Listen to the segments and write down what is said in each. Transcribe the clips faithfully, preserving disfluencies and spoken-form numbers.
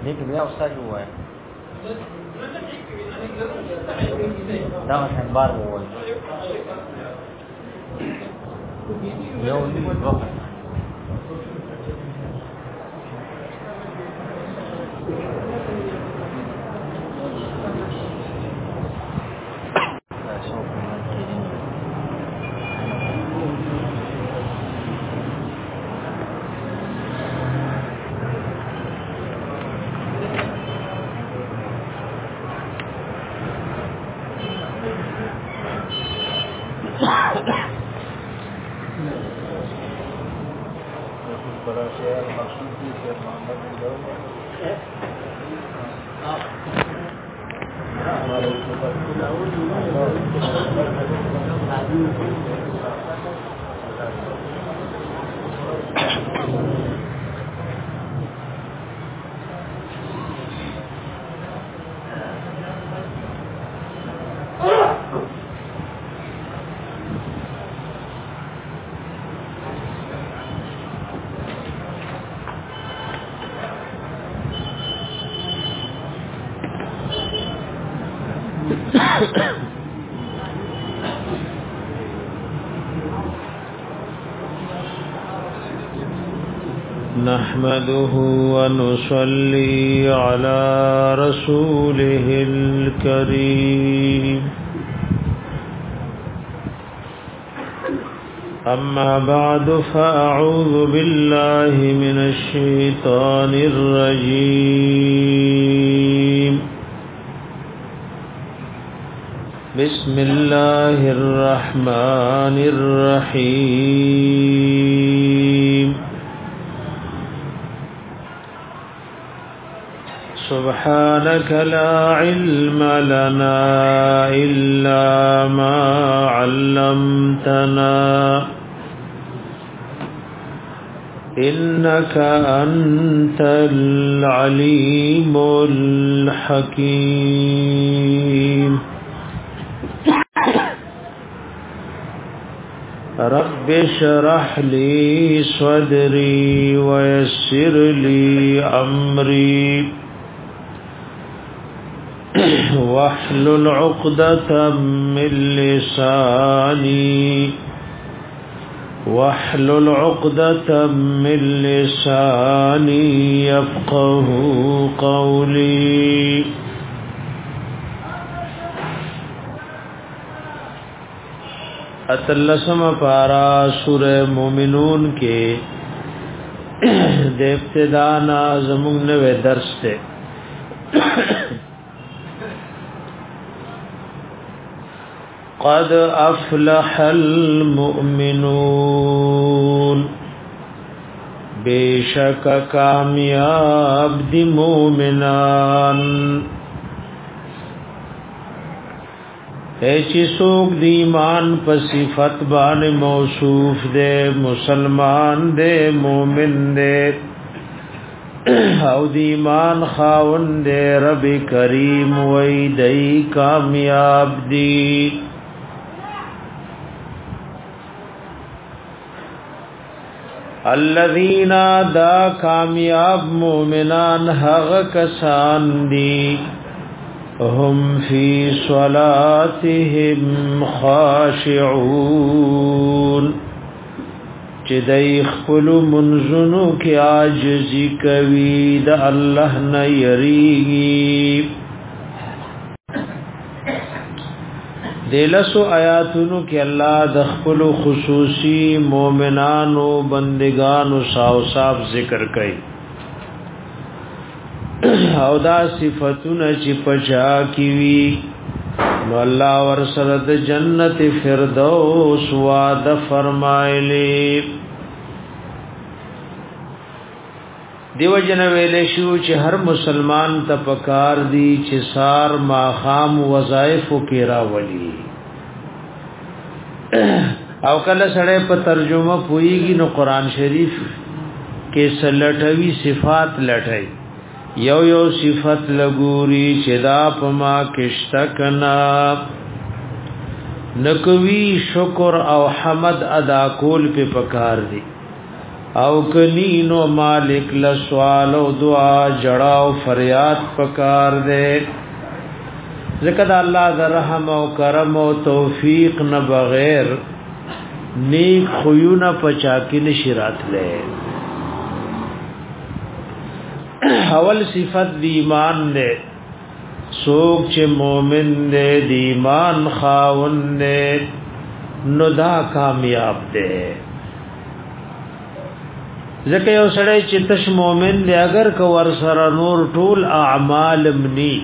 دې کې بیا استاد وایي دا څنګه بار وایي یو دې وخت نحمده ونصلي على رسوله الكريم أما بعد فأعوذ بالله من الشيطان الرجيم بسم الله الرحمن الرحيم سبحانك لا علم لنا إلا ما علمتنا إنك أنت العليم الحكيم رب اشرح لي صدري ويسر لي أمري واحلل عقدة من لساني واحلل عقدة من لساني يفقه قولي اتلسم پارا سورہ مومنون کے دے ابتدانا زمون نوے درس تے قد افلح المؤمنون بیشک کامیاب دی مومنان ایچی سوک دی ایمان پا صفت بان موصوف دے مسلمان دے مومن دے او دی ایمان خاون دے رب کریم وی دی کامیاب دی الذین دا کامیاب مومنان حق کسان دی هم فی صلاتهم خاشعون چی دی خپل منزنو کی عاجزی کوي دا اللہ نیریگی دیلسو آیاتونو کی اللہ د خپل خصوصی مومنانو بندگانو صاحب ذکر کئی او دا صفتونه چې پچا کیوي نو الله ورسره د جنت فردوس وعده فرمایلی دیو جن ویلې شو چې هر مسلمان ته پکار دی چې سار ماخام وظایف کې راولي او کله سره په ترجمه پويږي نو قران شریف کې سلټوي صفات لټای یو یو صفت لګوري چې دا پما کشتکنا نکوي شکر او حمد ادا کول په پکار دي او کنینو مالک لسوال او دعا جڑا او فریاد پکار دے ذکر اللہ در رحم او کرم او توفیق نہ بغیر نیک خویون پچاکی نشرات لے اول صفت دی ایمان دے سوک چه مومن دے دی ایمان خاون دے نو دا کامیاب دے ځکه یو سړی چې تش مؤمن دی اگر کو ور سره نور ټول اعمال منی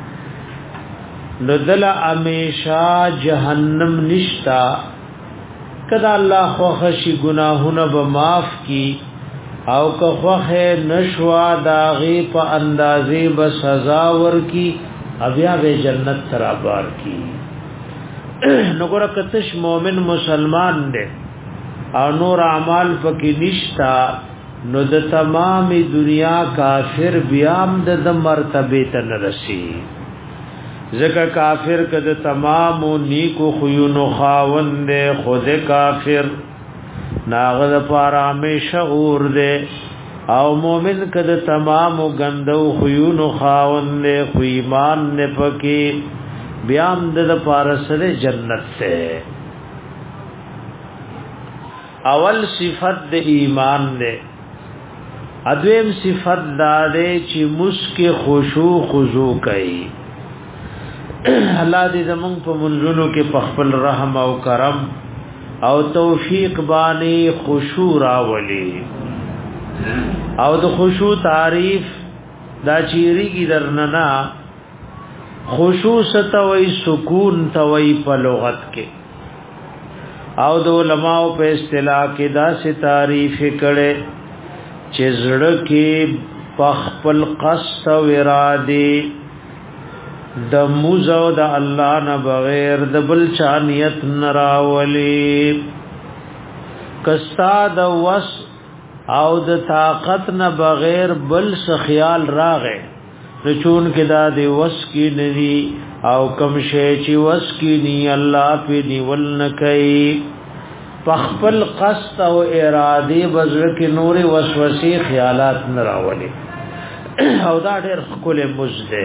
نو دل امیشا جهنم نشتا کدا الله خو خشي گناهونه به معاف کی او که خوخه نشوا داغي په اندازې به سزا ور کی بیا به جنت ترابار کی نو ګور کتش مؤمن مسلمان دی او نور اعمال پکې نشتا نو د تمام دنیا کافر بیام د مرتبه ته نرسي ځکه کافر کده تمام نیکو خيونو خاوند خود کافر ناغد پارا همیشه اور دے او مومن کده تمام غندو خيونو خاوند خو ایمان نه پکې بیام د پارا سره جنت ته اول صفت د ایمان ده ادویم صفت داده چې مسکه خشوع خضوع کوي الله دې زمون په منځونو کې په خپل رحم او کرم او توفیق باندې خشوع راولي او د خشوع تعریف دا چیرېږي درننا خشوع ستوي سکون توي په لغت کې او د علماء په اصطلاح کې دا سي تعریف کړي چې زړه کې پخپل قصد او اراده د موزو د الله نه بغیر د بل چا نیت نراولي کستا د وس او د طاقت نه بغیر بل څه خیال راغې رچون کې دا د وس کې ندي او کم شي چې وس کې ني الله په نیول نه کوي پخپل قصد او اراده بزر کې نور وسوسې خیالات نه راولي او دا ډېر خپل مزده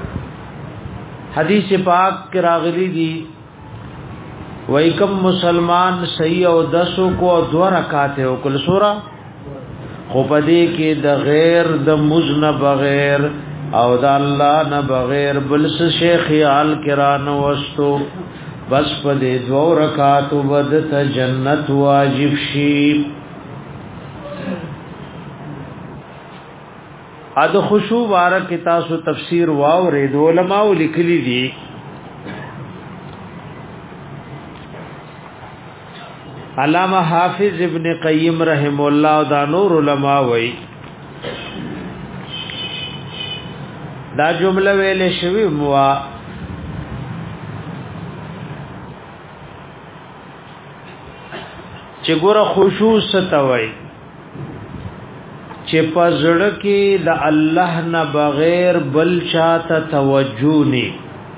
حدیث پاک کې راغلي دي وای کوم مسلمان صحیح او دسو کو دو رکعات او کل سورہ خو پدې کې د غیر د مزن بغیر او د الله نه بغیر بل څه شي خیال کرانو وستو بس پدې دو رکعات ود ته جنت واجب شي اد خشوع بارک تاسو تفسیر واو رید علماء لیکلی دي علامہ حافظ ابن قیم رحم الله دا نور علماء وای دا جمله ویلې شوی موا چې ګوره خشوع ستوي چې پزړه کې د الله نه بغیر بل چاته توجه ني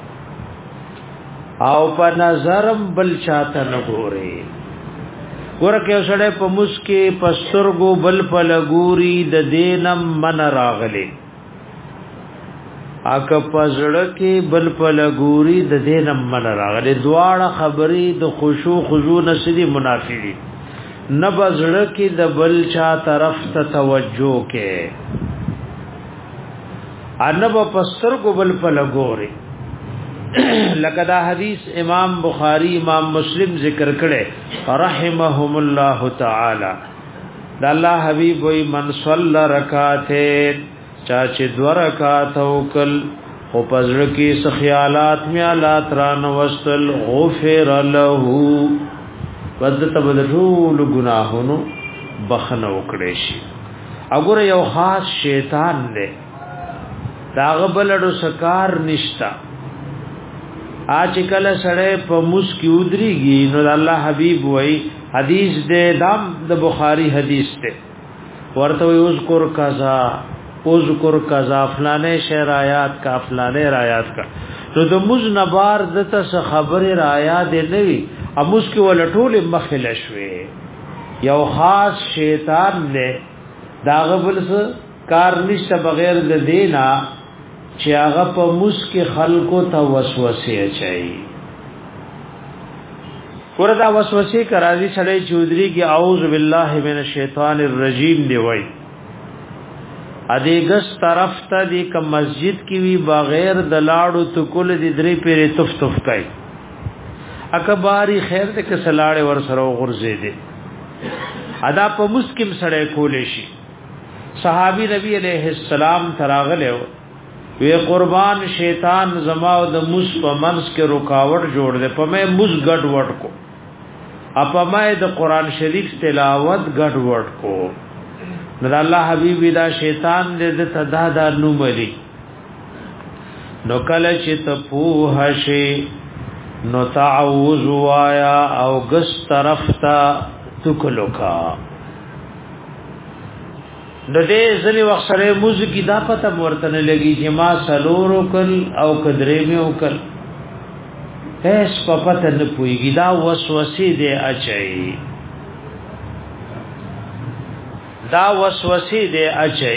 او په نظرم بل چاته نه ګوري ورکه سړی په مسکه پسترګو بل په لګوري د دینم من راغلي اګه پزړه کې بل په لګوري د دینم من راغلي دواړه خبرې د خشوع خضوع نسدي منافي دي نبزړه کې د بل چا طرف ته توجه کې انب پسترګو بل په لګوري لکه دا حدیث امام بخاری امام مسلم ذکر کړي رحمهم الله تعالی دا الله حبیب وی من صلی رکعتین چا چې دو رکعات وکل او پزړه کې خیالات میا لا تران وصل غفر له وذت بدلول گناهونو بخنه وکړي شي اګوره یو خاص شیطان دی داغه بلډو سکار نشتا اج کله سړی په مسکی ودریږي نو الله حبیب وای حدیث دې دام د بخاری حدیث ته ورته وي اذکر قضا اذکر قضا فلانه شرایات کا فلانه رایات کا نو د مزنبار دته خبره رایا دې نه وي اموس کې ول ټول مخله شوي یو خاص شیطان دے داغه بل کار نشته بغیر د دینا چې هغه په مسک خلقو ته وسوسه اچي وردا وسوسه کرازي چړې چودري کې اعوذ بالله من الشیطان الرجیم دی وای ادي ګس طرف ته دی ک مسجد کې وی بغیر د لاړو تو کول دی درې پیره تف تف کوي اکباری خیر ته ک سلاړې ور سره غرزه دی ادا په مسکم سړې کولې شي صحابي نبی علیہ السلام تراغله وی قربان شیطان زما او د مس په منس کې رکاوټ جوړ دے په مې مس ګډ وډ کو اپا مې د قران شریف تلاوت ګډ وډ کو نو الله حبیب دا شیطان دې د تدا دا نو ملي نو کله چې ته په شي نو تعوذ وایا او ګس طرف تا تکلوکا د دې ځنی وخت سره موزیکی دا پته ورته لګي چې ما سلور وکل او کدرې مې وکل هیڅ په پته نه پويږي دا وسوسه دې اچي دا وسوسه دې اچي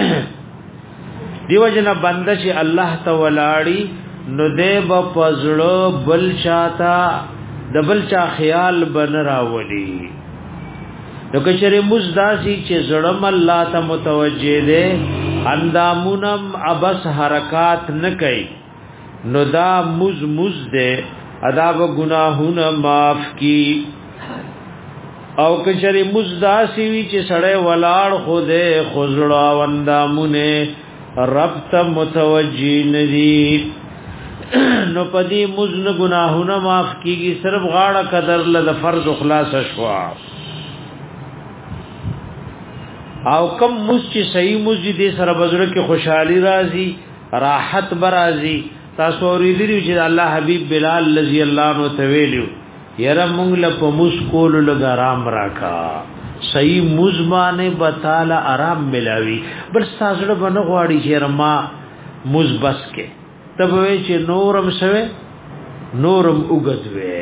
دیو جن بنده چې الله تعالی نو دې په پزړو بل چاته د بل چا خیال بن راولي نو کچره مزداسي چې زړم الله ته متوجه دي اندامونم ابس حرکات نه کوي نو دا مز مز دے ادا و گناہونه معاف کی او کچره مزداسي وی چې سړی ولاړ خوده خزړه وندامونه رب ته متوجه ندي نو پدی مزن گناہونه معاف کیږي صرف غاړه قدر له فرض خلاص شوا او کم مسجد صحیح مسجد سره بزرگ کې خوشحالی راځي راحت برازي تاسو ورېدلی چې الله حبيب بلال رضی الله عنه تویلو یره مونږ له په مسکول لګرام راکا صحیح مزمانه بتاله آرام ملاوي بل تاسو باندې غواړي چې رما مزبس کې تب وی چې نورم شوه نورم وګدوي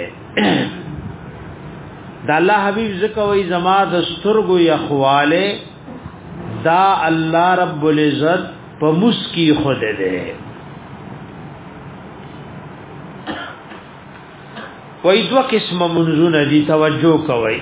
د الله حبيب زکوې زما د سترګو یخواله دا الله رب العزت په مسکی خود ده وای دو قسم منزون دي توجه کوي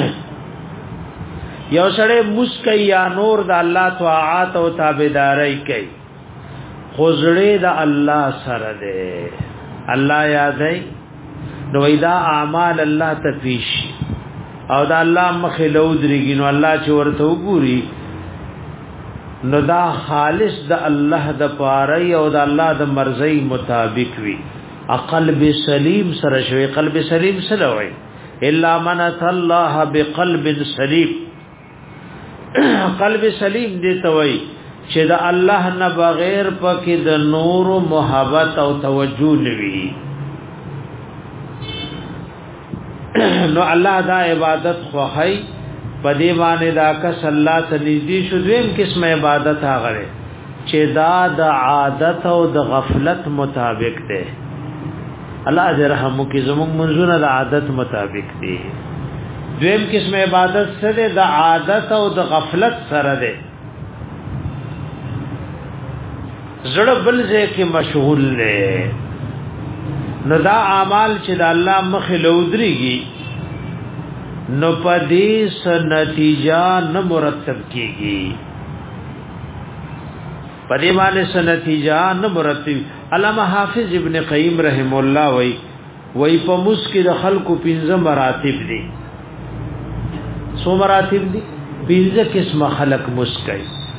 یو سره مسکی یا نور د الله طاعات او تابعداري کوي خوزړې د الله سره ده الله یادای نو دا اعمال الله تفیش او دا الله مخې لودريږي نو الله چې ورته وګوري نو دا خالص د الله د پاره او د الله د مرزي مطابق وي قلب سلیم سره شوی قلب سلیم سره وي الا من الله بقلب سلیم قلب سلیم دې ته وي چې د الله نه بغیر پکې د نور او محبت او توجه نوي نو الله دا عبادت خوای پدې باندې دا کس الله ته نږدې شو دویم قسم عبادت هغه چې دا د عادت او د غفلت مطابق ده الله دې رحم وکي زموږ منځونه د عادت مطابق دي دویم قسم عبادت سره د عادت او د غفلت سره ده زړه بل ځای کې مشغول ده نو دا اعمال چې د الله مخ لودريږي نو پدې س نتیجه نه مرتب کیږي پدې باندې س نتیجه نه مرتب علامه حافظ ابن قیم رحم الله وای وای په مسکه د خلقو پنځه مراتب دي سو مراتب دي پنځه قسمه خلق مسکه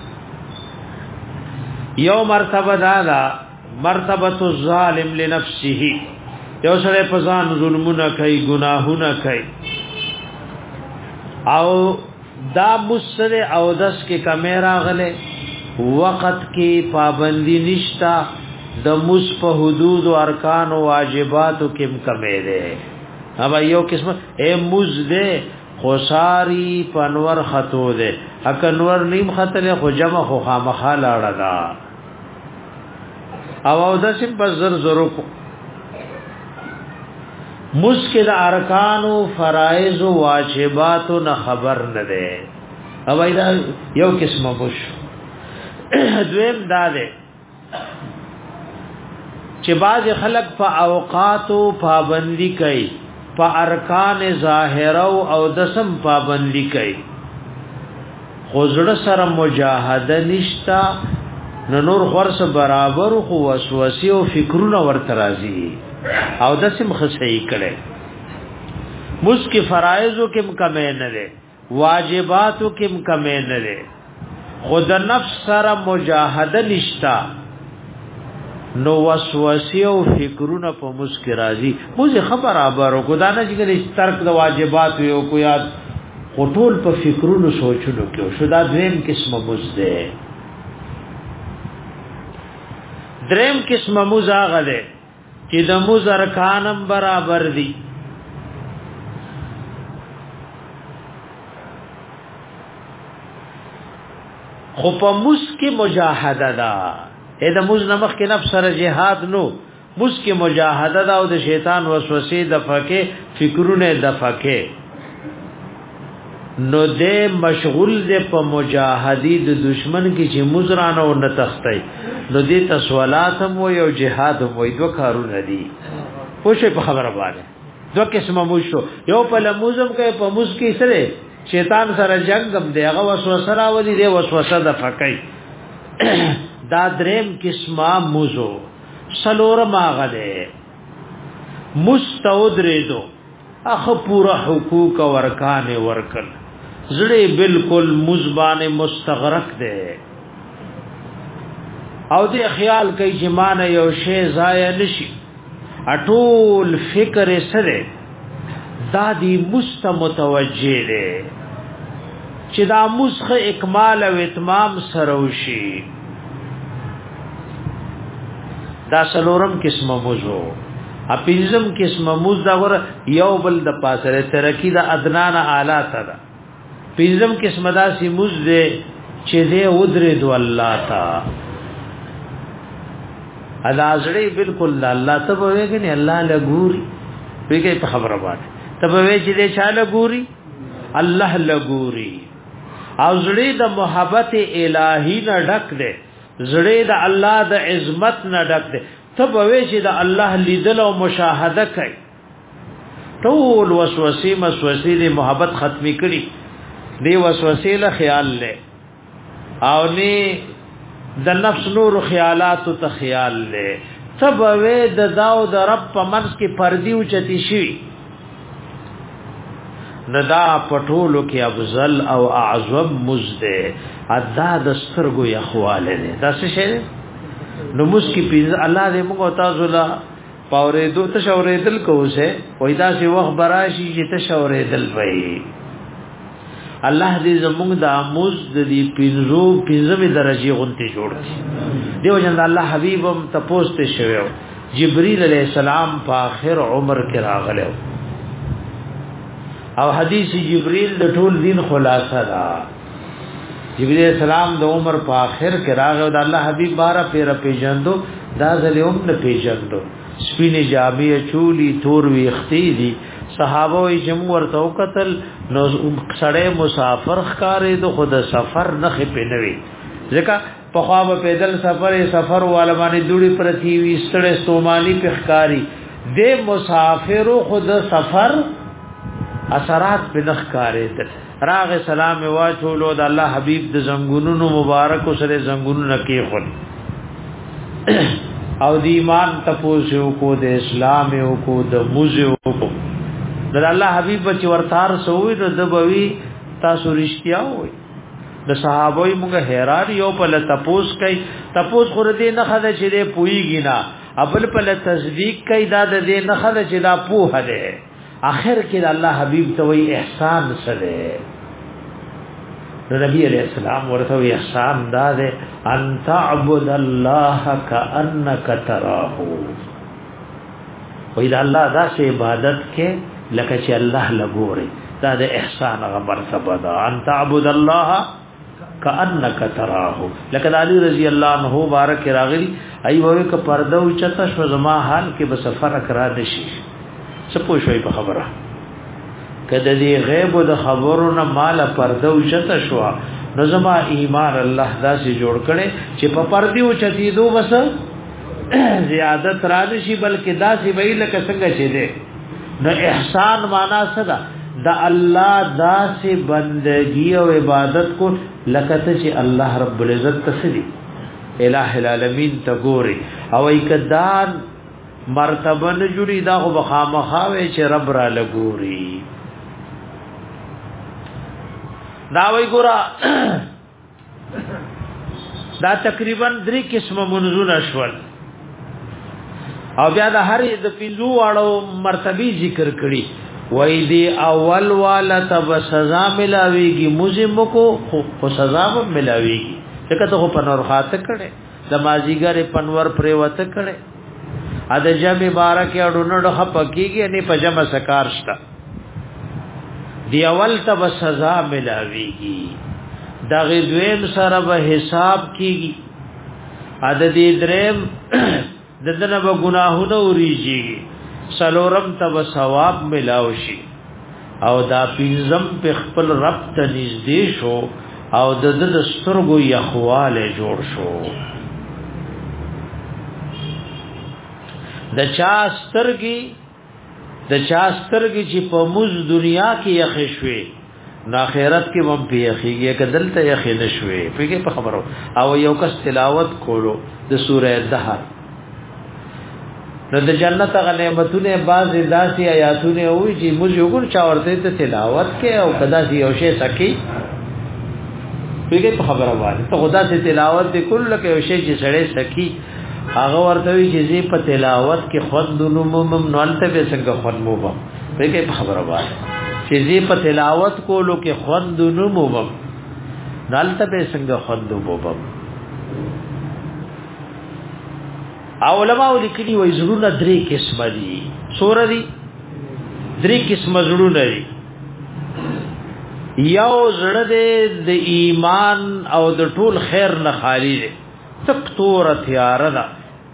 یو مرتبه دا دا مرتبه الظالم لنفسه یو سره په ځان ظلمونه کوي ګناهونه کوي او دا مسره او دس کې کیمرا غله وخت کې پابندی نشتا د مس په حدود او ارکان او واجبات کې کمې ده اب یو قسم اے مز ده خوشاری پنور خطو ده اکنور نیم خطر خو جمع خو خامخا لاړه دا او او داسم په زر زرو کو مسکد ارکان او فرائض او واجبات نه خبر نه ده او ایدا یو قسمه بوش دویم دا ده چې باز خلق په اوقات او پابندي کوي په ارکان ظاهره او دسم پابندي کوي خوزړه سره مجاهده نشتا نور خورس برابر خو وسوسه او فکرونه ورته راځي او دسم خصي کړي مسکی فرایضو کم کمې نه ده واجباتو کم کمې نه ده خود نفس سره مجاهده نشتا نو وسوسه او فکرونه په مسکی راځي موږ خبر ابارو کو دا نه چې ترک د واجبات یو کو یاد خطول په فکرونو سوچونو کې شو دا دریم قسمه مزده دریم قسمه مزاغه ده چې د مز ارکانم برابر دي خو په مز کې مجاهده ده اې د مز نمخ کې نفس سره جهاد نو مز کې مجاهده ده او د شیطان وسوسې د فکه فکرونه د فکه نو دې مشغول دې په مجاهدی د دشمن کې چې مزرانه او نه تختی نو دې تسوالات هم او جهاد هم وي دوه کارونه دي خوشې په خبره باندې دوه قسمه مو شو یو په لموزم کې په موز کې سره شیطان سره جنگ هم دی هغه وسوسه راولي دې وسوسه د فقای دا دریم قسمه موزو سلور ماغه ده مستودردو اخ پورا حقوق او ارکان ورکل زړه بالکل مزبان مستغرق ده او دې خیال کوي چې مان یو شی ضایع نشي اټول فکر سره دادی مستمتوجه ده چې دا مسخه اکمال او اتمام سره وشي دا سلورم قسمه موضوع اپیزم قسمه موز دا ور یو بل د پاسره ترکی دا ادنان اعلی تا دا پیزم قسمه دا سی موز دے چې دې ودره دو الله تا ازړې بالکل الله ته وایي نه الله لګوري پیګه په خبره باندې ته وایي چې دې چاله ګوري الله لګوري او زړې د محبت الهی نه ډک دے زړې د الله د عظمت نه ډک دے تب وی چې د الله لیدل او مشاهده کوي ټول وسوسې مسوسې د محبت ختمي کړي دی وسوسې له خیال له او نه د نفس نور خیالات ته خیال له تب وی د داو د رب په منځ کې پردي او چتی شي ندا پټولو کې افضل او اعظم مزده ادا د سترګو یخواله ده دا څه شي نو مسکی پیز الله دې موږ تاسو لا پاورې دو ته شورې دل کوسه وېدا سی وخت براشي چې ته شورې دل وې الله دې زموږ د اموز د دې پینزو پینځمه درجه غونته جوړ کړي دیو جن الله حبيبم تپوسته شوو جبريل عليه السلام په اخر عمر کې راغله او حدیث جبريل د ټول دین خلاصه ده جبريل السلام د عمر په اخر کې راغو د الله حبيب بارا پیر پیجندو دا ځلوم نه پیجندو سپینه جامع چولی تور وی اختی دي صحابه یې جمهور تو قتل نو سړی مسافر ښکارې د خود سفر نه خپنوي ځکه په خوا په پیدل سفر سفر والمانه دوړي پرتی وی ستړې سومالي په ښکاری د مسافر خود سفر اثرات په نخکارې راغ سلام واچولو د الله حبيب د زنګونونو مبارک سره زنګونو کې خل او د ایمان تپوسو کو د اسلام او کو د موزه کو د الله حبيب چې ورتار سوې نو د بوي تاسو رښتیا وي د صحابوي موږ حیران یو په تپوس کوي تپوس خور دې نه خله چې دې پويږي نه ابل په تصدیق کوي دا دې نه خله چې دا پوه ده اخر کې الله حبيب ته وی احسان سره نبی علیہ السلام ورته وی احسان دا ده ان تعبد الله کانک تراه وی دا الله دا سه عبادت کې لکه چې الله لګوري دا د احسان غ مرتبه ده ان تعبد الله کانک تراه لکه علی رضی الله عنه بارک راغلی ای وره ک پردو چته شو زما حال کې به سفر کرا نشي سپو شوي په خبره کده دی غیب د خبرونو مال پرده او شته شو نو زما ایمان الله داسې جوړ کړي چې په پردي او چتی دو بس زیادت را نشي بلکې داسې ویل لکه څنګه چې ده نو احسان معنا څه ده د الله داسې بندگی او عبادت کو لکه چې الله رب العزت تسلی الہ العالمین ته ګوري او ایکدان مرتبه نه جوړي دا خو بخامخاوي چې رب را لګوري دا وی ګورا دا تقریبا درې قسمه منځونه شول او بیا د هر د پینځو واړو مرتبه ذکر کړي وای دی اول والا تب سزا ملاويږي مجرم کو خو سزا به ملاويږي څنګه ته په نور خاطه کړي د مازیګر پنور پرې وته کړي ا د جمع بارک اډونو د خپکیږي نه پجما سکار شتا دی اول تب سزا ملاويږي دا غدویم سره به حساب کیږي ا د دې دریم ددنه به گناهونه اوریږي سلورم تب ثواب ملاوي او دا پینزم په خپل رب ته نږدې شو او د د سترګو یخواله جوړ شو د چا سترګي د چا سترګي چې په موږ دنیا کې یخې شوي نو آخرت کې هم په یخېږي کدل ته یخې نشوي پیګه په خبرو او یو کس تلاوت کولو د سوره الدهر نو د جنت غ نعمتونه باز داسي آیاتونه وي چې موږ یو ګور چا ورته ته تلاوت کې او کدا سي یو شی سکی پیګه په خبره باندې ته خدا سي تلاوت دې کله کې یو شی چې سړې سکی هغه ورته وي چې په تلاوت کې خود نومم نوالته به څنګه خود موبه پیګه په خبره باندې چې په تلاوت کولو کې خود نومم نوالته به څنګه خود موبه علماء لیکلي وای زړونه درې قسم دي سور دي درې قسم زړونه دي یو زړه د ایمان او د ټول خیر نه خالی دي تک تور تیار ده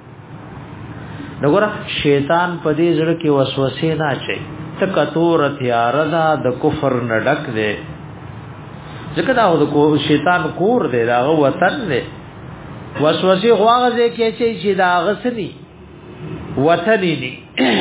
وګوره شیطان په دې زړه کې وسوسه نه اچي تک تور تیار ده د کفر نه ډک ده ځکه دا د شیطان کور دی دا وطن دی وسوسه غواغه کې چې دا غسني وطني ني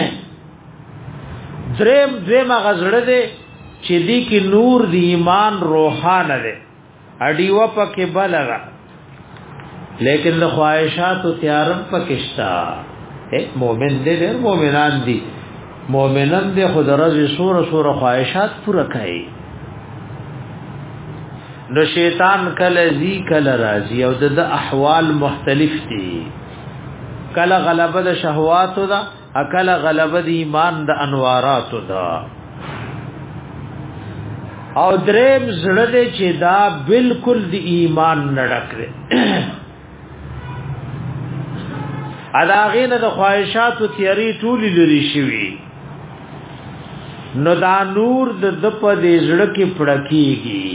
دریم دریم غزړه دي چې دې کې نور دی ایمان روحانه ده اډي و پکې بلغه لیکن د خواهشات او تیارم پکشتا اے مومن دې ډېر مومنان دي مومنان دې خود راځي سور سور خواهشات پوره کوي نو شیطان کله زی کله راضی او د احوال مختلف دي کله غلبه د شهوات دا اکل غلبه د ایمان د انوارات دا او دریم زړه دې چې دا بالکل د ایمان نډک لري ادا غینه د خواهشات او تیاری ټول لري شوی نو دا نور د د په دې زړه کې پړکیږي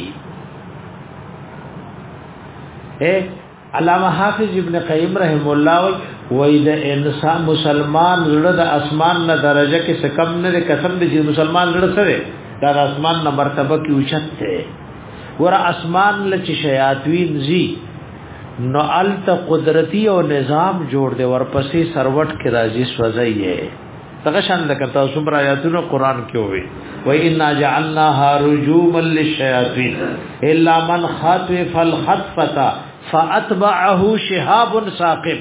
اے علامہ حافظ ابن قیم رحم الله وای د انسان مسلمان زړه د اسمان نه درجه کې څه کم نه قسم دې مسلمان زړه سره دا اسمان نه مرتبه کې اوچته ور اسمان لچ شیاطین زی نو الت قدرتی او نظام جوړ دے ورپسې سروټ کې راځي سوځایې تګه شان لکه تاسو پر آیاتونو قران کې وي و ان جعلناها رجوما للشیاطین الا من خطف الخطفه فاتبعه شهاب ثاقب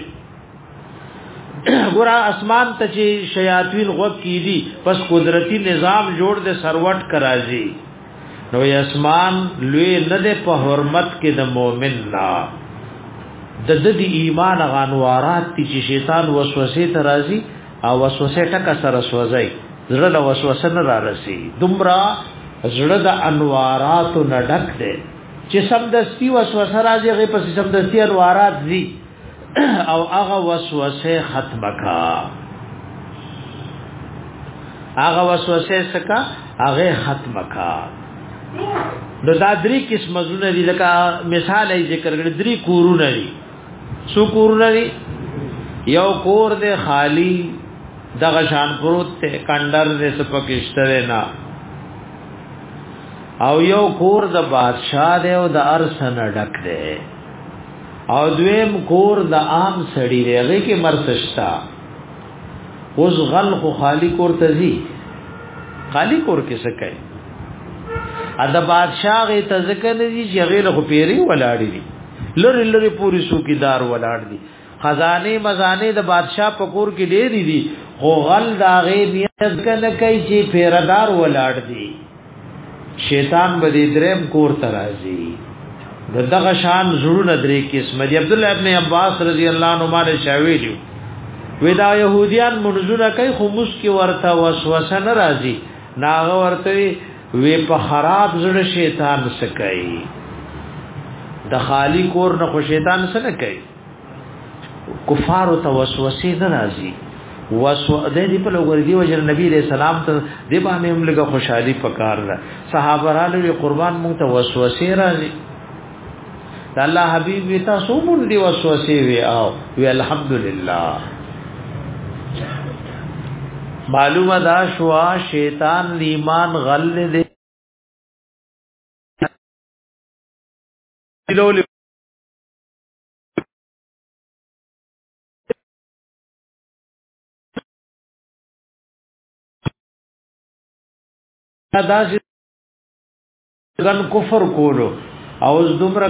ګور اسمان ته چې شیاطین غوږ کیدی پس قدرتی نظام جوړ دے سروټ کرازي نو اسمان لوی نه ده په حرمت کې د مؤمن لا د د دی ایمان غانوارات چې شیطان وسوسه ته راځي او وسوسه ټکا سره سوځي زړه له وسوسه نه رارسي دومره زړه د انوارات نه ډک دی چې سمدستي وسوسه راځي هغه په سمدستي انوارات دي او هغه وسوسه ختمه کا هغه وسوسه سکا هغه ختمه کا نو دا درې قسم زونه دي لکه مثال یې ذکر کړی درې کورونه دي سو کورونه دي یو کور دې خالی دغه شان پروت ته کندر دې سپکشتره نه او یو کور د بادشاہ دی او د ارسن ډک دی او دویم کور د عام سړی دی هغه کې مرتشتا اوس غل خو خالی کور تزي خالی کور کې څه کوي ا د بادشاہ غي تذکر دي چې هغه له پیری ولاړی دي لری لری پوری سوکیدار ولاړ دي خزانه مزانه د بادشاہ په کور کې ډېری دي خو غل دا غي نیت کنه کوي چې پیردار ولاړ دي شیطان به دې درم کور ترازی دغه شان زړه درې قسم دی عبد الله ابن عباس رضی الله عنه باندې شاویلو ودا يهوديان منځونه کوي خو مسکی ورته وسوسه ناراضي ناغه ورته وی په خراب زړه شیطان سکي د خالی کور نه خو شیطان سره کوي کفار او توسوسه ناراضي وسو د دې په لور دی وجه نبی رسول الله ته د باندې هم لګه خوشحالي پکار ده صحابه را لوي قربان مونږ ته وسوسه راځي د الله حبيب وی تاسو مونږ دی وسوسه وی او وی الحمدلله معلومه دا شوا شیطان ایمان غل دې لولي دا چې ګن کفر کولو او دومره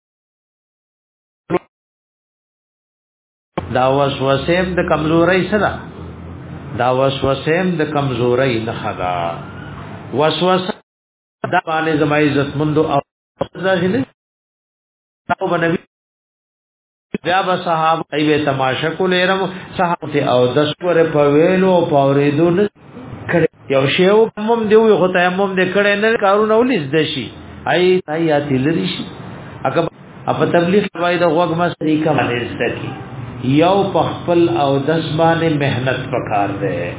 دا وسوسه د کمزوري سره دا وسوسه د کمزوري نه خدا وسوسه د باندې زما عزت مند او ظاهر او بنبي بیا به صحابه ایوه تماشا کولېرم صحابه او دس پر په ویلو پاورېدو نه یو شیو کوم دی یو خدای موږ دې کړه نه کارونه ولې دشي آی آیات لري شي اګه په تبلیغ وای د غوګ ما طریقه باندې ستکی یو په خپل او دس باندې مهنت وکړ دې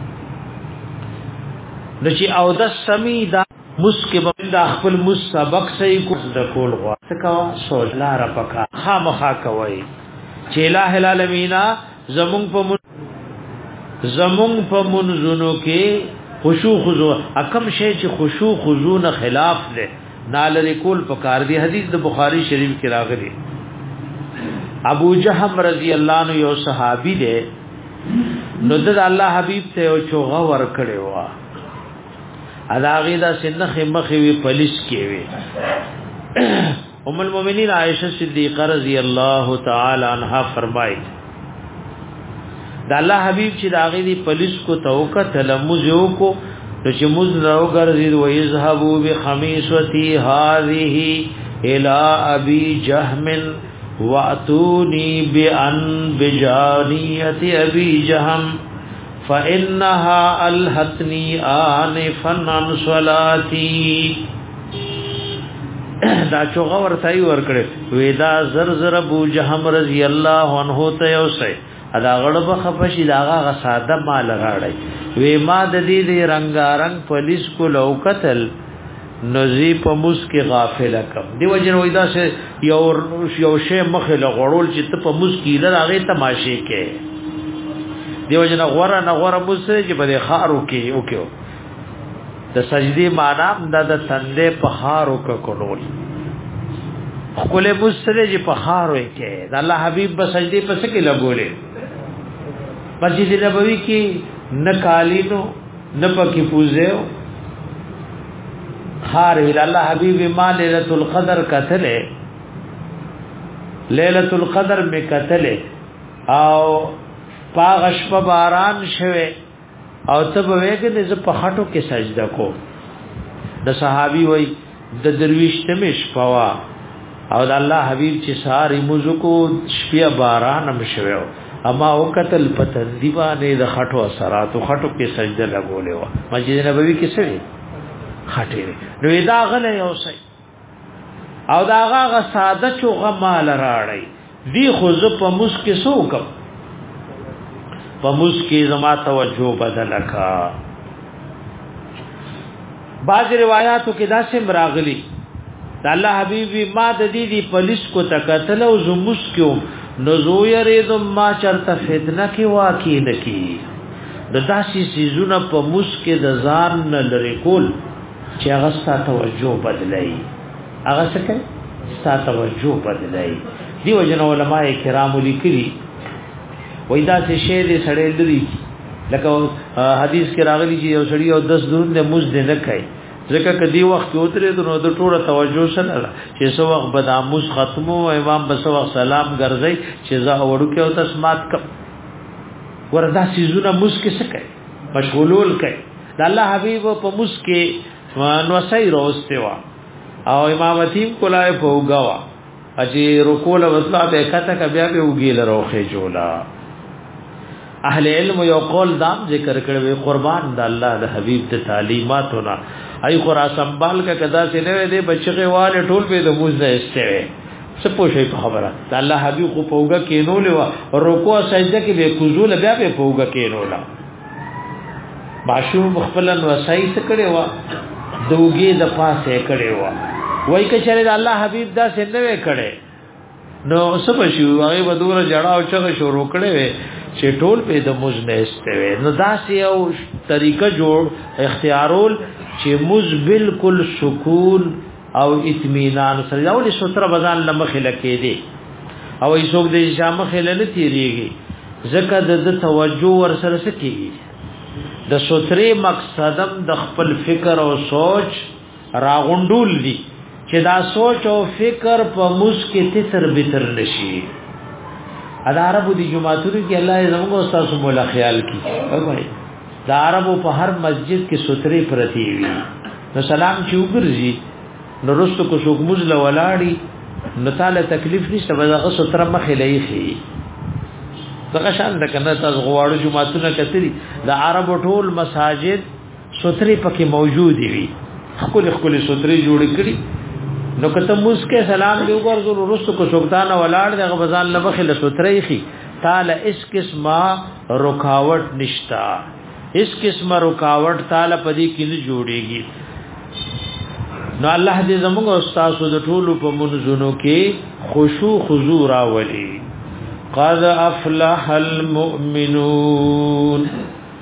نشي او دس سمی دا مسکه د خپل مسبق صحیح کو د کول غوا څکا سوچ لار پکا خامخا کوي چې الہ العالمین زمون په زمون په منځونو کې خشوع خضوع اکم شی چې خشوع خضوع نه خلاف ده نال کول پکار دی حدیث د بخاری شریف کې راغلی ابو جهم رضی الله عنه یو صحابي دی نو د الله حبیب ته او چوغه ور کړی و اداغه دا سنخ مخې وی پولیس کې وی ام المؤمنین عائشہ صدیقہ رضی الله تعالی عنها فرمایي دا الله حبیب چې داغه دی پولیس کو توکه تلمذ یو کو چې مز راو ګرځي و یذهبوا بخمیسوتی هذه الى ابي جهم واتوني بان بجانيه ابي جهم فانها الهتني انفا عن صلاتي دا چوغه ورتای ور کړي وېدا زر زر ابو جهم رضی الله عنه ته اوسه ادا غړب خفشي داغه غساده مال غاړي وې ما د دې رنگارنګ پولیس کو لو قتل نزی په مسکی غافل کم دی وجه وې دا سه یو یو شی مخه لغړول چې ته په مسکی لراغه تماشې کې دی وجه نه غوړه نه غوړه بوسه چې په خارو کې وکيو د سجدي معنا د تندې په خارو کې کولول خپل بوسره چې په خارو کې د الله حبيب په سجدي په سکه لګولې مسجد نبوی کې نه کالینو نه پکې پوزیو خار ویل الله حبیب ما ليله القدر کتله ليله القدر می کتله او پاغش په باران شوه او ته وېګه د په خټو کې سجده کو د صحابي وای د درویش تمش پوا او د الله حبیب چې ساری مزکو شپه باران هم شوه اما او قتل پتن دیوانه د خټو اثرات او خټو کې سجده لګولې و مسجد نبوي کې سړي خټې نو دا غلې یو شي او دا هغه ساده چوغه مال راړی دی خو ز په مسکه سوکم په مسکه زما توجه بدل کا بعض روایتو کې دا سم راغلي د الله حبيبي ما د دې دی پولیس کو تکتل او زموس کیو نو زو یریدم ما چرته فتنه کی واقع نکی د داسې سيزونه په مسکه د ځان نه لري کول چې هغه ستاسو توجه بدلای هغه څه کوي ستاسو توجه بدلای دیو جن علماء کرام لیکلي وای دا چې شه دې سړې لري لکه حدیث کې راغلي چې یو سړی او دس درون د مز دې نه کوي ځکه کدی وخت اوتره نو د ټوله توجه سره چې سو وخت بد اموز ختمو امام بس وخت سلام ګرځي چې زه وړو کې او تسمات ک وردا سيزونه مز کې څه کوي مشغولول کوي د الله حبيب په مز کې نو سي روسته وا او امامتیم کولای په وګوا اجي رکوع وسلا به کته ک بیا به وګیل روخه جوړا اهل علم یو قول دام ذکر کړي قربان د الله د حبيب ته تعلیماتونه ای خورا سنبال کا کدا سے نه دې بچغه والے ټول به د موز نه استوي څه پوښي په خبره د الله حبيب خو پوګه کینو لوا رکوع سجده کې به کوزول بیا به پوګه کینو لا باشو مخفلن وسای څه کړي وا دوګي د پاسه کړي وا وای ک چره د الله حبيب دا څنګه وې کړي نو څه بشو هغه بدور جړاو چغه شروع کړي چې ټول په د موز نه استوي نو دا یو طریقه جوړ اختیارول چې موز بالکل سکون او اطمینان سره دا ولې ستر بزان لمخه لکې دي او ایسوک د شامخه لنه تیریږي زکه د توجه ور سره سکیږي د سترې مقصدم د خپل فکر او سوچ راغونډول دي چې دا سوچ او فکر په موز کې تتر بتر نشي ادا عربو دی جمعاتونو کې الله زموږ استاد مولا خیال کی وای دا عربو په هر مسجد کې سترې پرتی وي نو سلام چې وګرځي نو رستو کو څوک مزله ولاړی نو تعالی تکلیف نشته بلغه ستر مخې لایخي څنګه شان د کنه تاسو غواړو جمعاتونه کتري د عربو ټول مساجد سترې پکې موجود وي خپل خپل سترې جوړ کړي نو کته مسکه سلام دی وګورځو رستو کو څوکتانه ولاړ دغه بزان لبخله سترې خي تعالی اس قسمه رکاوټ نشتا اس قسمه رکاوټ تعالی پدې کې نه جوړيږي نو الله دې زموږ استاد د ټولو په منځونو کې خشوع حضور راولي قد افلح المؤمنون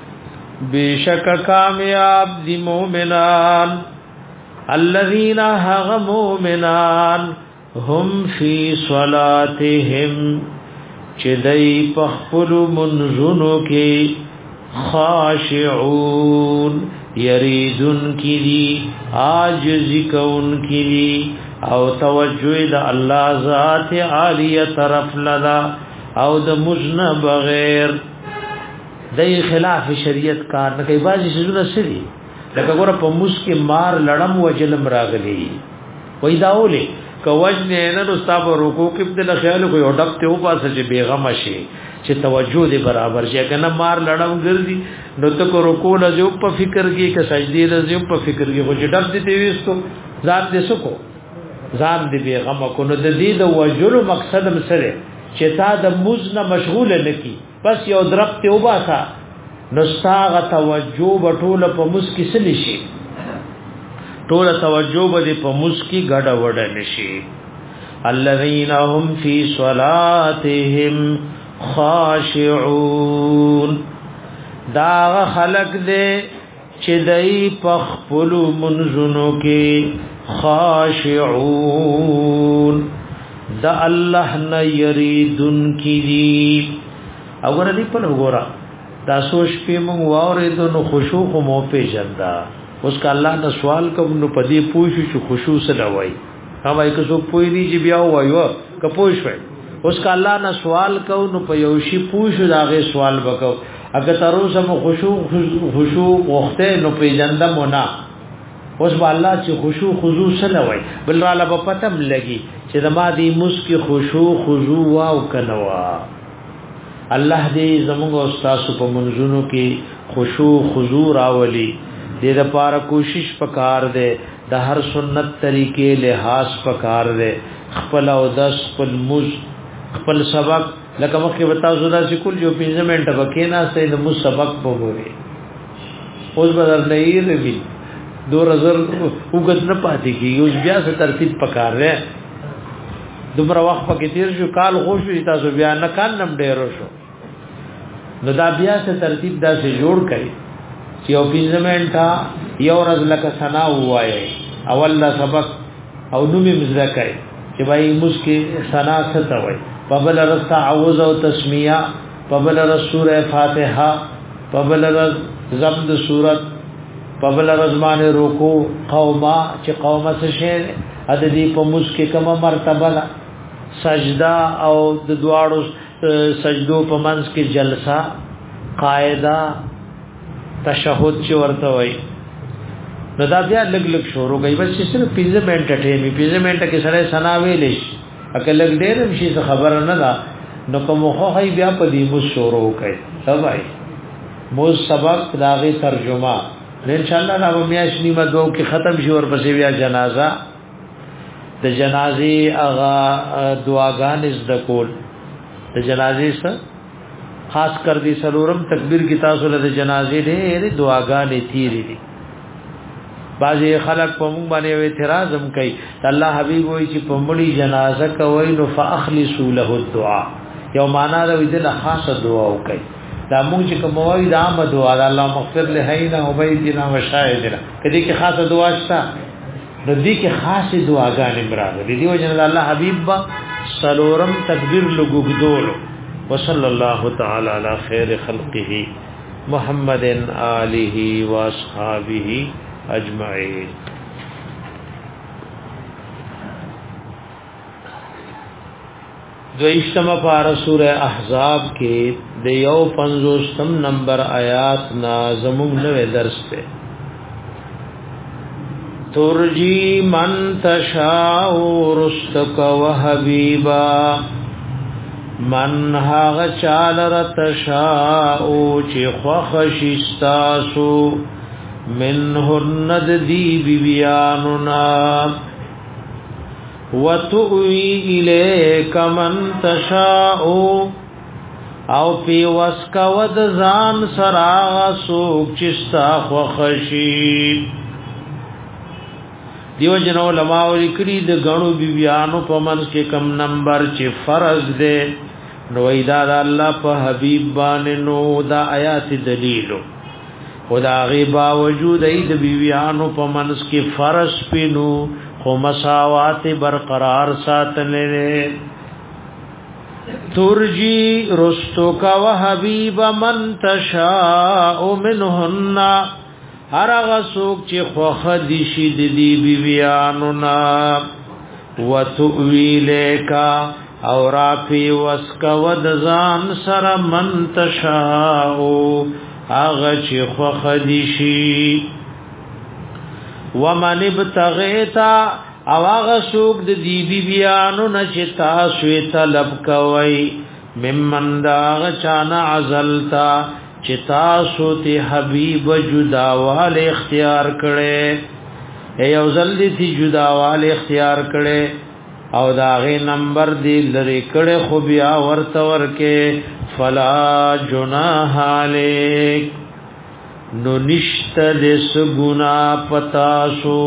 بشک کامیاب دي مؤمنان الذين هغ مؤمنان هم في صلاتهم چدای پخپل منزونو کې خاشعون یریدون کلی عاجزی کون کلی او توجه د الله ذات عالیه طرف لدا او د مجن بغیر د خلاف شریعت کار نه کوي بازي شزونه سړي لکه ګوره په مسکه مار لړم وجلم راغلی وای داوله کوجن نه نو صاحب رکوع کې بدل خیال کوي او ډب ته و پاسه چې بیغم شي چې توجه دې برابر شي کنه مار لړم ګرځي نو ته کو رکوع له جو په فکر کې که سجدي له جو په فکر کې خو چې ډب دې وېستو ځان دې سکو ځان دې بیغم کو نو د دې د وجلو مقصد مسره چې تا د مزنه مشغول نکی بس یو درب ته و پاسه نستاغ توجه بټول په مسکی سلی شي ټول توجه به په مسکی غډه وډه نشي الذين هم في صلاتهم خاشعون دا خلق دې چې دای په خپل منځونو کې خاشعون دا الله نه یریدون کړي وګوره دې په وګوره دا سوچ په مونږ واورېدو نو خشوع مو پیژندا اوس کا الله نه سوال کوم نو پدې پوښو چې خشوع سره وای هغه که څوک پوي دی چې بیا وایو که پوښوي اوس کا الله نه سوال کو نو په یو شی پوښو داغه سوال وکاو اګه تر اوسه مو خشوع خشوع وخته نو پیژنده مو نه اوس با الله چې خشوع خضوع سره وای بل را ل په پتم لګي چې زما دې مسکی خشوع خضوع واو کنوا الله دې زموږ استاد په منځونو کې خشوع خضوع راولي دې د پاره کوشش پکار دې د هر سنت طریقې لحاظ پکار دې خپل او دس خپل مز خپل سبق لکه مخکې وتا زدا سکول جو پنځه منټه وکینا سې د مز سبق وګوري اوس بدل نه یې روي دو نظر وګت نه پاتې کیږي اوس بیا څه ترتیب پکار دی دومره وخت پکې تیر شو کال خوشو تاسو بیا نه کان نم ډیرو شو نو دا بیا څه ترتیب دا څه جوړ کړي چې او پینځمنټا یو ورځ لکه ثنا وایي اول لا سبق او نومي مزکای چې وای مسکی ثنا څه وای په بل رس تعوذ او تسمیه په بل رس سوره فاتحه په بل رس زبد سورت په بل رس باندې رکوع قوما چې قومه څه شي ا دې په مسکی کومه مرتبه ده سجدا او د دواړو سجدو په منځ کې جلسه قاعده تشهود چې ورته وای نو دا بیا لګ لګ شروع کوي بس صرف پنځه منټه ټیمي پنځه منټه کې سره سنا ویلش اکه لګ ډېر شي څه خبر نه ده نو کوم خو هي بیا په دې مو شروع کوي سبای مو سبق داغه ترجمه ان شاء الله دا میاش نیمه دو کې ختم شي ورپسې بیا جنازه د جنازې اغا دعاګان از د کول د جنازې سره خاص کر دي سلورم تکبیر کی تاسو له جنازې ډېر دعاګانې تیری دي بعضی خلق په مونږ باندې اعتراض هم کوي الله حبیب وایي چې په مړي جنازه کوي نو فاخلصوا له الدعاء یو معنا دا ویل خاصه دعا وکي دا مونږ چې کوم وایي دا م دعا الله مغفر له هینا او بيدنا وشاهدنا کدي کې خاصه دعا شته نو دې کې خاصه دعاګانې براغلي دي وجه الله حبیب با سلورم تکبیر لګوګدول وصلی الله تعالی علی خیر خلقه محمد آله و اصحابہ اجمعین دویشتم پارا سورہ احزاب کے دیو پنزوستم نمبر آیات نازمون نوے درس پہ ترجی من تشاء رستک و حبیبا من هاغ چال رتشاء چی خوخشستاسو منهن دی بیاننا وتؤوی الیک من تشاء او پی وسک ود زان سراغ سوک چستا خوخشی دیو جن علماء لکړي د غنو بیانو په منځ کې کم نمبر چې فرض ده نو ایدا د الله په حبیب باندې نو دا آیات دلیلو خدا غیبا وجود اید بیانو په منځ کې فرض پینو خو مساوات برقرار ساتلې ترجی رستو کا وحبیب من تشاء منهن هر هغه څوک چې خوخ دي شي د دې بیانو نا وتؤوی لیکا او را پی وسک ود ځان سره من تشاء هغه چې خوخ دي شي ومن ابتغیتا او هغه څوک د دې بیانو نه چې تاسو طلب کوي ممن دا چانا عزلتا چتا سوتی حبیب جداوال اختیار کړي ای او زلدی تی جداوال اختیار کړي او داغه نمبر دی لری کړي خو بیا ورته ورکه فلا جناح علیک نو نشت دس گنا پتاسو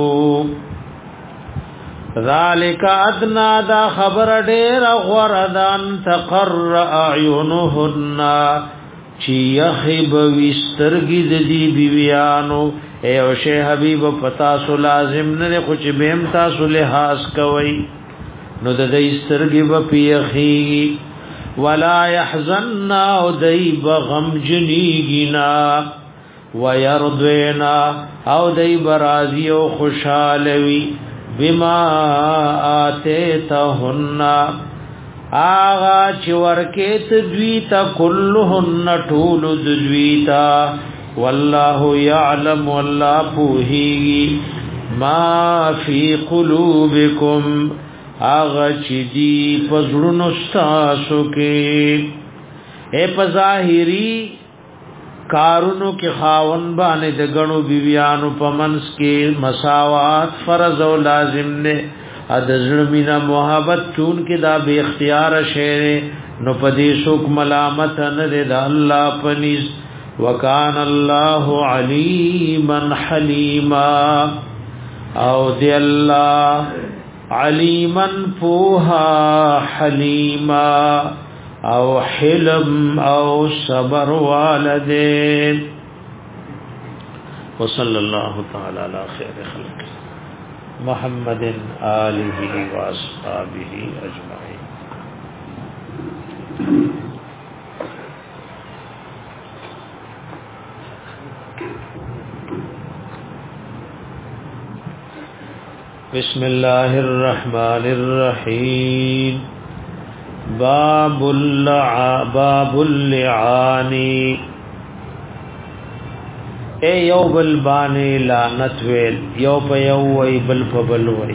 ذالک ادنا دا خبر ډیر غردان تقر اعینهن چی یخب وسترگی دی بیویانو اے او شیح حبیب پتاسو لازم نه خو چې بهم تاسو لحاظ کوي نو د دې سترګې په پیخي ولا يحزن او دای بغم جنیگینا ويرضینا او دای برازی او خوشالوي بما آتیتهن آغا چی ورکیت دویتا کلهن طول دویتا والله یعلم والله پوهی ما فی قلوبکم آغا چی دی پزرون استاسو کے اے پظاہری کارونو کې خاون باندې د غنو بیبیانو پمنس کې مساوات فرض او لازم نه اد زړمینا محبت چون کې دا به اختیار شعر نو پدې شوک ملامت نه د الله پنيز وکان الله علیما حلیما او دی الله علیما فوها حلیما او حلم او صبر والدین. وصلی اللہ تعالی علی خیر خلق محمد آلہ و اصحابہ اجمعین. بسم اللہ الرحمن الرحیم. باب اللع باب اللعانی. اے یو بل بانی لعنت ویل، یو پا یو وی بل پا بل وی.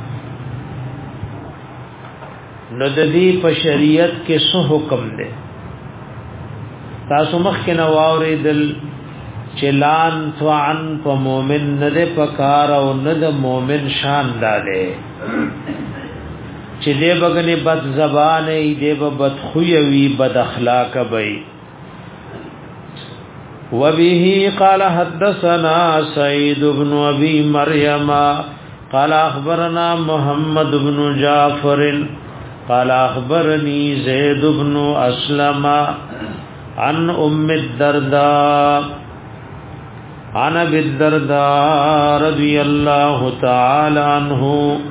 نددی پا شریعت کے سو حکم دے. تاسو مخ کے نواوری دل چلان توعن پا مومن ندے پکار او ند مومن شان دالے. چی دے بگنی بد زبانے دے بد خویوی بد اخلاق بئی. وبه قال حدثنا سعيد بن ابي مريم قال اخبرنا محمد بن جعفر قال اخبرني زيد بن اسلم عن ام الدرداء عن ابي الدرداء رضي الله تعالى عنه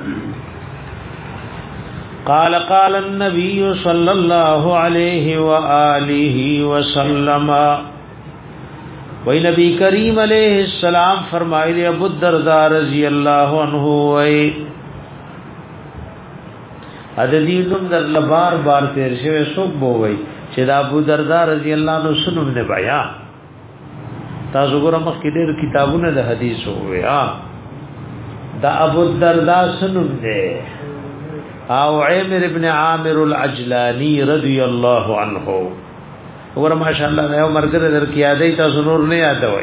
قال قال النبي صلى الله عليه واله وسلم. وی نبی کریم علیہ السلام فرمائے ابو الدرداء رضی اللہ عنہ وی عددینم در لبار بار تیر شوی سوک بو وی چه دا ابو الدرداء رضی اللہ عنہ سنم نے بایا تاسو گورا مخ کی دیر کتابون دا حدیث ہوئے دا ابو الدرداء سنم دے او عامر ابن عامر العجلانی رضی اللہ عنہ اور ماشاءاللہ یو مرګ در کی یادای تاسو نور نه یادوي.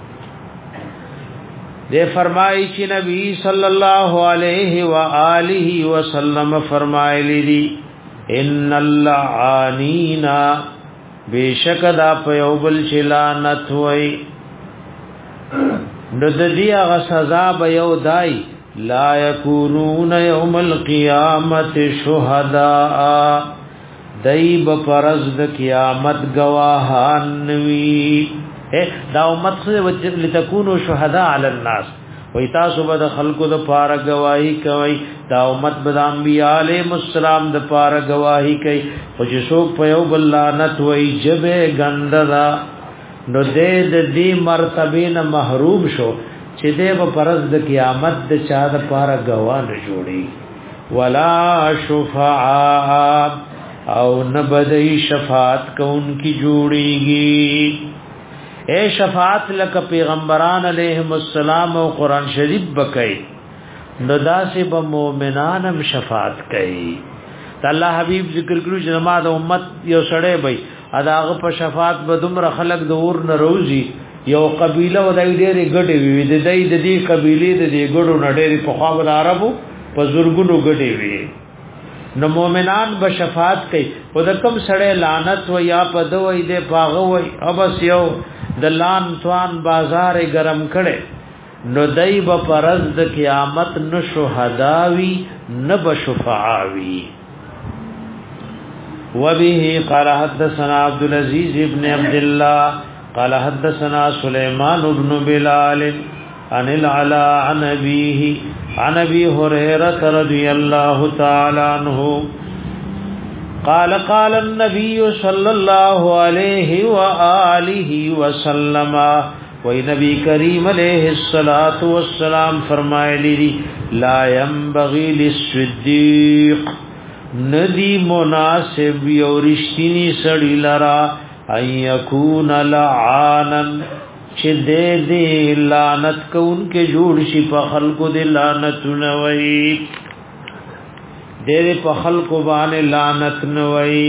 دے فرمایي چې نبی صلی الله علیه و آله وسلم فرمایلی دي ان اللعانین بیشک دا په یو بل چلانت وای نو د دې هغه سزا به یو دای لا یکونون یوم القیامت شهداء دایب پرز د قیامت گواهان نوی. دا امت خو لتكونوا شهداء علی الناس وای تاسو به د خلقو د پاره گواہی کوي. دا امت به د انبیاء علیهم السلام د پاره گواہی کوي او چې څوک په یو بل لعنت وای جبه غندرا نو دې د دې مرتبه نه محروم شو چې دې په پرز د قیامت د چا د پاره گواه نه جوړي. ولا شفاعه او نبدئی شفاعت کون کی جوڑیگی. اے شفاعت لک پیغمبران علیہم السلام او قرآن شریف بکئی ندا سے بمومنانم شفاعت کئی. تا اللہ حبیب ذکر کرو جنما دا امت یو سڑے بئی اداغ پا شفاعت بدمر خلق دور نروزی یو قبیلہ و دای دیری گڑی وی دی دی دی قبیلی دی دی گڑو نڈیری پا خواب دا عربو پا زرگونو گڑی وی. نو مومنان بشفاعت کوي او د کوم سړی لعنت و یا پدو وي د پاغه وي ابس یو د لان توان بازار گرم کړي نو دای په پرز د قیامت نو شهداوی نه بشفاعوی. وبه قال حدثنا عبد العزيز ابن عبد الله قال حدثنا سليمان بن بلال عن العلاء عن أبيه عن أبي هريرة رضي الله تعالى عنه قال قال النبي صلى الله عليه وآله وسلم وی نبی کریم علیہ الصلوۃ والسلام فرمائے لی لا ينبغي للصديق ندی مناسب یو رشتینی سړی لرا ان یکون لعانا چې دې دې لعنت کون کې جوړ شي په خلقو دې لعنت نوي دې په خلقو باندې لعنت نوي.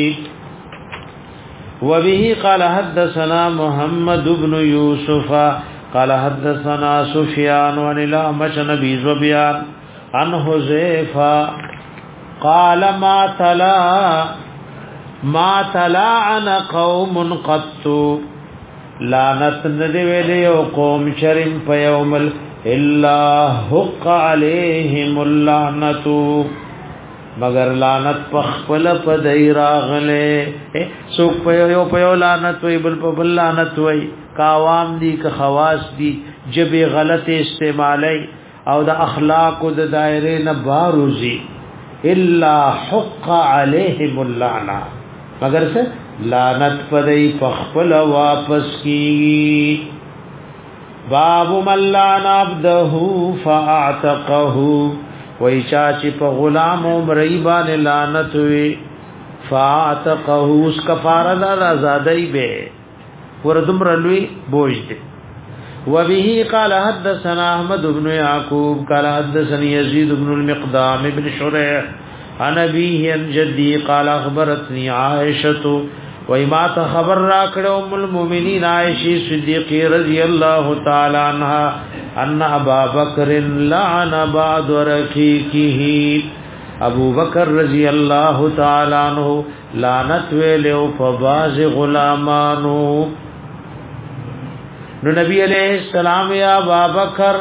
وبه قال حدثنا محمد بن يوسف قال حدثنا سفيان عن الأعمش عن أبي ذبيان عن حذيفة قال ما تلا ما تلاعن قوم قط لعنت ندی ویلی او قوم شرم په یومل الا حق عليهم اللعنت مگر لعنت پخپل پدای راغله سوک په یو په لعنت وی بل په بل لعنت وی کا عوام دي کا خواص دي جب غلط استعمالی او د اخلاق او د دایره نه باروزی الا حق عليهم اللعنه مگر سے لعنت پدای پخپل واپس کی باب من لعن عبده فاعتقه وای چاچ په غلام او مریبان لعنت وی فاعتقه اس کفاره د آزادای به وردم رلوی بوج دي وبه قال حدثنا احمد بن يعقوب قال حدثني يزيد بن المقدام بن شريح عن ابيه عن جدي قال اخبرتني عائشه وما خبر راکړه ام المؤمنین عائشه صدیقہ رضی الله تعالی عنها ان ابا بکر لعن بعض رقیقه ابو بکر رضی الله تعالی عنہ لعنت ویلو فباز غلامانو نو نبی علیہ السلام یا ابا بکر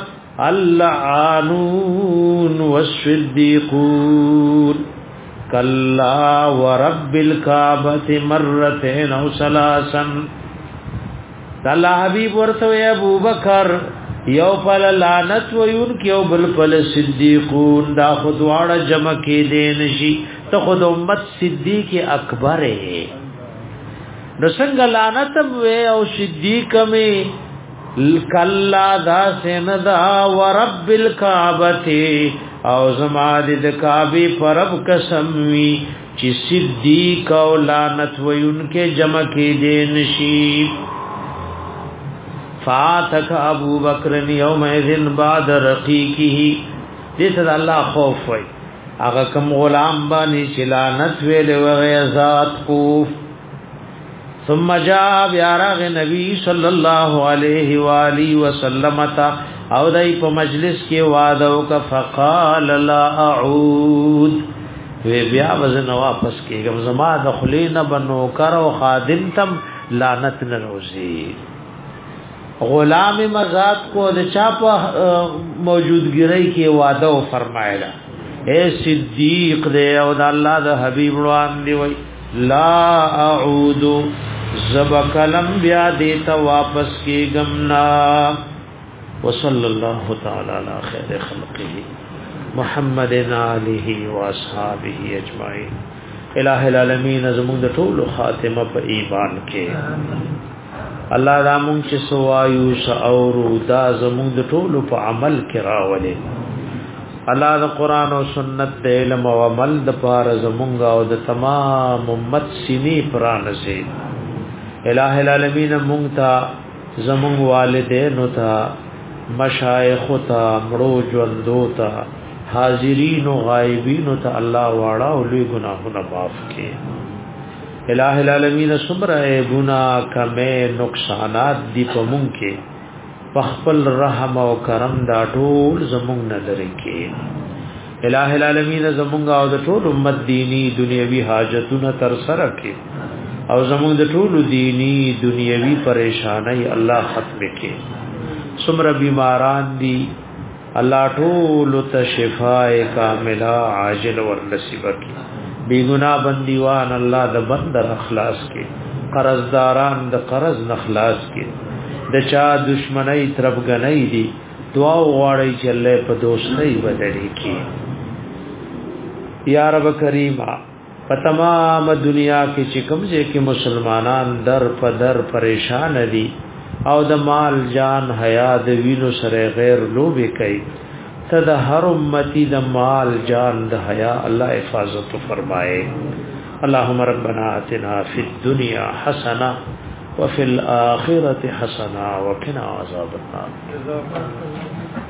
اللعانون والصدیقون کلا ورب الكعبه مرتين او ثلاثا الله حبیب ورته ابو بکر یو پل لعنت ویون کیو بل پل صدیقون دا خدواړه جمع کې دین شي ته خود امت صدیق اکبر ہے نو څنګه لعنت و او صدیق می کلا دا سندا ورب الكعبه او زما د کعبه پرب قسم وی چې صدیق او لعنت وینکه جمع کې دین شي فاتک ابو بکر یوم اذن بعد رقیقه دې ته الله خوف وای هغه کوم غلام باندې چې لعنت ویل وغه ذات خوف ثم جاء بیارغ نبی صلی الله علیه و آله وسلم تا او دای په مجلس کې وعده وک فقال لا اعود وی بیا وزن واپس کېږم زما د خلینا بنو کرو خادم تم لعنت نه روزي غلام مزاد کو د چا په موجودګری کې وعده او فرمایلا اے صدیق دې او د الله د حبیب روان دی وی لا اعود زب کلم بیا دیتا واپس کی گمنا وصلی اللہ تعالی علی خیر خلقه محمد آلہ و اصحابہ اجمعین الہ العالمین زمون د ټول خاتمه په ایمان کې الله دا مونږ چې سوایو ساورو دا زمون د ټول په عمل کې راولې الله د قران او سنت د علم او عمل د پاره زمونږ او د تمام امت سینې پرانځي الہ العالمین مونږ ته زمونږ والدینو ته مشایخ ته مړو ژوندو ته حاضرین او غایبین ته الله واړه او لوی ګناهونه معاف کړي الہ العالمین صبر ګناه کمه نقصانات دی په مونږ کې پخپل رحم او کرم دا ټول زمونږ نه لري کې الہ العالمین زمونږ او د ټول امت دینی دنیوي حاجتونه تر سره کې او زمونږ د ټول دینی دنیوي پریشانای الله ختم کړي څومره بیماران دي الله ټول ته شفاء کامله عاجل ور نصیب کړي بی ګناه بندیوان الله د بندر اخلاص کړي قرضداران د قرض نخلاص کړي د چا دشمنی طرف غنۍ دي دعا وغواړي چې الله په دوستۍ بدلې کړي یا رب کریمه په تمام دنیا کې چې کوم ځای کې مسلمانان در په در پریشان دي او د مال جان حیا د وینو سره غیر لوبي کوي ته د هر امتی د مال جان د حیا الله حفاظت فرمائے اللهم ربنا آتنا فی الدنيا حسنه وفي الاخره حسنه وقنا عذاب النار